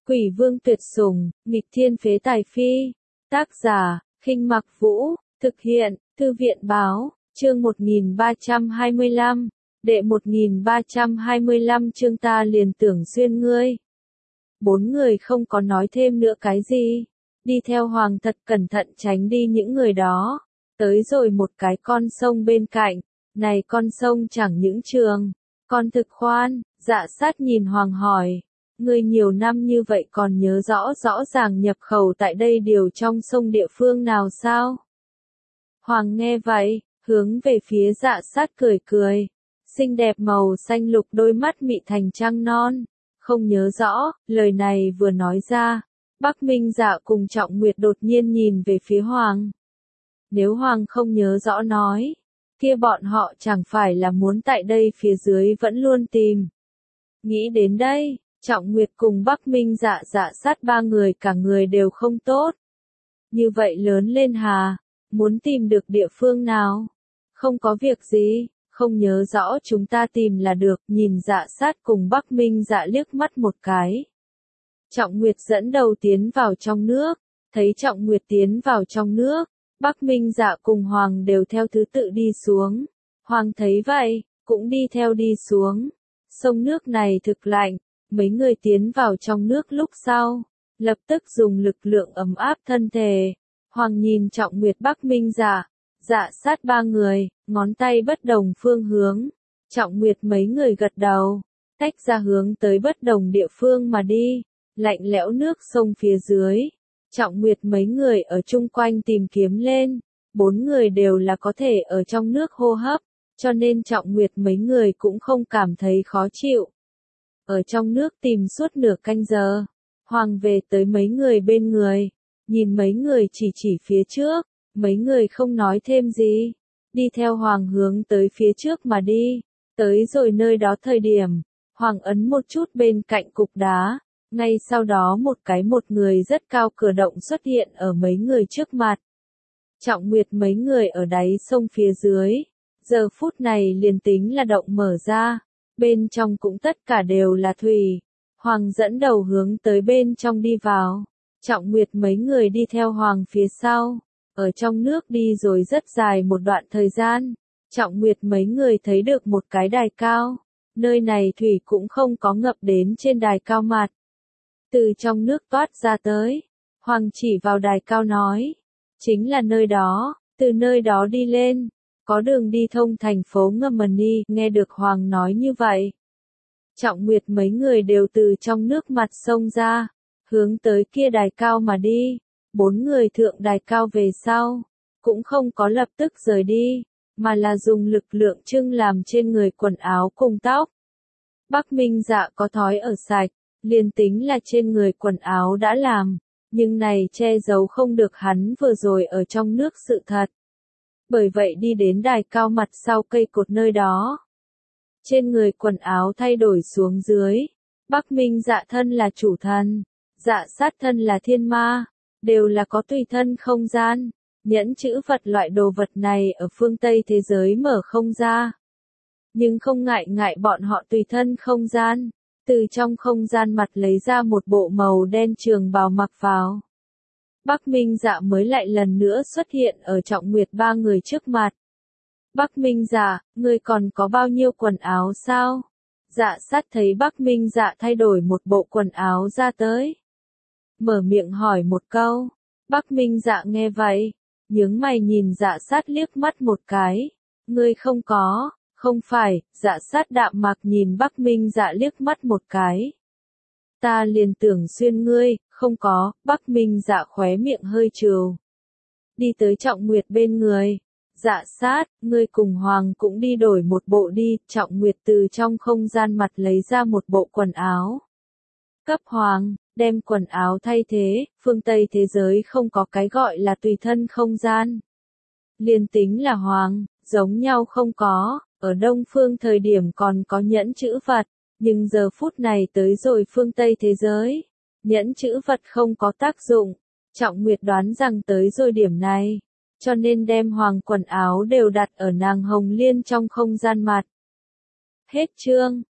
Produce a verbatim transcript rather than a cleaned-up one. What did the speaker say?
Quỷ vương tuyệt sủng, nghịch thiên phế tài phi. Tác giả, Khinh Mặc Vũ, thực hiện, Thư viện báo, chương một nghìn ba trăm hai mươi lăm, đệ một nghìn ba trăm hai mươi lăm chương ta liền tưởng xuyên ngươi. Bốn người không có nói thêm nữa cái gì, đi theo Hoàng thật cẩn thận tránh đi những người đó, tới rồi một cái con sông bên cạnh, này con sông chẳng những trường, còn thực khoan, Dạ Sát nhìn Hoàng hỏi. Ngươi nhiều năm như vậy còn nhớ rõ rõ ràng nhập khẩu tại đây điều trong sông địa phương nào sao? Hoàng nghe vậy, hướng về phía Dạ Sát cười cười, xinh đẹp màu xanh lục đôi mắt mị thành trăng non, không nhớ rõ, lời này vừa nói ra, Bắc Minh Dạ cùng Trọng Nguyệt đột nhiên nhìn về phía Hoàng. Nếu Hoàng không nhớ rõ nói, kia bọn họ chẳng phải là muốn tại đây phía dưới vẫn luôn tìm. Nghĩ đến đây, Trọng Nguyệt cùng Bắc Minh Dạ Dạ Sát ba người cả người đều không tốt. Như vậy lớn lên hà, muốn tìm được địa phương nào? Không có việc gì, không nhớ rõ chúng ta tìm là được, nhìn Dạ Sát cùng Bắc Minh Dạ liếc mắt một cái. Trọng Nguyệt dẫn đầu tiến vào trong nước, thấy Trọng Nguyệt tiến vào trong nước, Bắc Minh Dạ cùng Hoàng đều theo thứ tự đi xuống. Hoàng thấy vậy, cũng đi theo đi xuống. Sông nước này thực lạnh. Mấy người tiến vào trong nước lúc sau, lập tức dùng lực lượng ấm áp thân thể. Hoàng nhìn Trọng Nguyệt Bắc Minh Dạ, Dạ Sát ba người, ngón tay bất đồng phương hướng. Trọng Nguyệt mấy người gật đầu, tách ra hướng tới bất đồng địa phương mà đi. Lạnh lẽo nước sông phía dưới, Trọng Nguyệt mấy người ở chung quanh tìm kiếm lên. Bốn người đều là có thể ở trong nước hô hấp, cho nên Trọng Nguyệt mấy người cũng không cảm thấy khó chịu. Ở trong nước tìm suốt nửa canh giờ, Hoàng về tới mấy người bên người, nhìn mấy người chỉ chỉ phía trước, mấy người không nói thêm gì, đi theo Hoàng hướng tới phía trước mà đi, tới rồi nơi đó thời điểm, Hoàng ấn một chút bên cạnh cục đá, ngay sau đó một cái một người rất cao cửa động xuất hiện ở mấy người trước mặt. Trọng Nguyệt mấy người ở đáy sông phía dưới, giờ phút này liền tính là động mở ra. Bên trong cũng tất cả đều là thủy. Hoàng dẫn đầu hướng tới bên trong đi vào. Trọng Nguyệt mấy người đi theo Hoàng phía sau. Ở trong nước đi rồi rất dài một đoạn thời gian. Trọng Nguyệt mấy người thấy được một cái đài cao. Nơi này thủy cũng không có ngập đến trên đài cao mặt. Từ trong nước toát ra tới. Hoàng chỉ vào đài cao nói. Chính là nơi đó, từ nơi đó đi lên. Có đường đi thông thành phố Ngâm-mần-ni, nghe được Hoàng nói như vậy. Trọng Nguyệt mấy người đều từ trong nước mặt sông ra, hướng tới kia đài cao mà đi. Bốn người thượng đài cao về sau, cũng không có lập tức rời đi, mà là dùng lực lượng trưng làm trên người quần áo cùng tóc. Bắc Minh Dạ có thói ở sạch, liền tính là trên người quần áo đã làm, nhưng này che giấu không được hắn vừa rồi ở trong nước sự thật. Bởi vậy đi đến đài cao mặt sau cây cột nơi đó. Trên người quần áo thay đổi xuống dưới. Bắc Minh Dạ thân là chủ thần, Dạ Sát thân là thiên ma, đều là có tùy thân không gian. Nhẫn chữ vật loại đồ vật này ở phương Tây thế giới mở không ra. Nhưng không ngại ngại bọn họ tùy thân không gian, từ trong không gian mặt lấy ra một bộ màu đen trường bào mặc vào. Bắc Minh Dạ mới lại lần nữa xuất hiện ở Trọng Nguyệt ba người trước mặt. Bắc Minh Dạ, ngươi còn có bao nhiêu quần áo sao? Dạ Sát thấy Bắc Minh Dạ thay đổi một bộ quần áo ra tới. Mở miệng hỏi một câu. Bắc Minh Dạ nghe vậy, nhướng mày nhìn Dạ Sát liếc mắt một cái. Ngươi không có, không phải, Dạ Sát đạm mạc nhìn Bắc Minh Dạ liếc mắt một cái. Ta liền tưởng xuyên ngươi, không có, Bắc Minh Dạ khóe miệng hơi trừ. Đi tới Trọng Nguyệt bên người. Dạ Sát, ngươi cùng Hoàng cũng đi đổi một bộ đi. Trọng Nguyệt từ trong không gian mặt lấy ra một bộ quần áo. Cấp Hoàng, đem quần áo thay thế, phương Tây thế giới không có cái gọi là tùy thân không gian. Liên tính là Hoàng, giống nhau không có, ở Đông Phương thời điểm còn có nhẫn chữ vật, nhưng giờ phút này tới rồi phương Tây thế giới. Nhẫn chữ vật không có tác dụng, Trọng Nguyệt đoán rằng tới rồi điểm này, cho nên đem Hoàng quần áo đều đặt ở nàng Hồng Liên trong không gian mặt. Hết chương.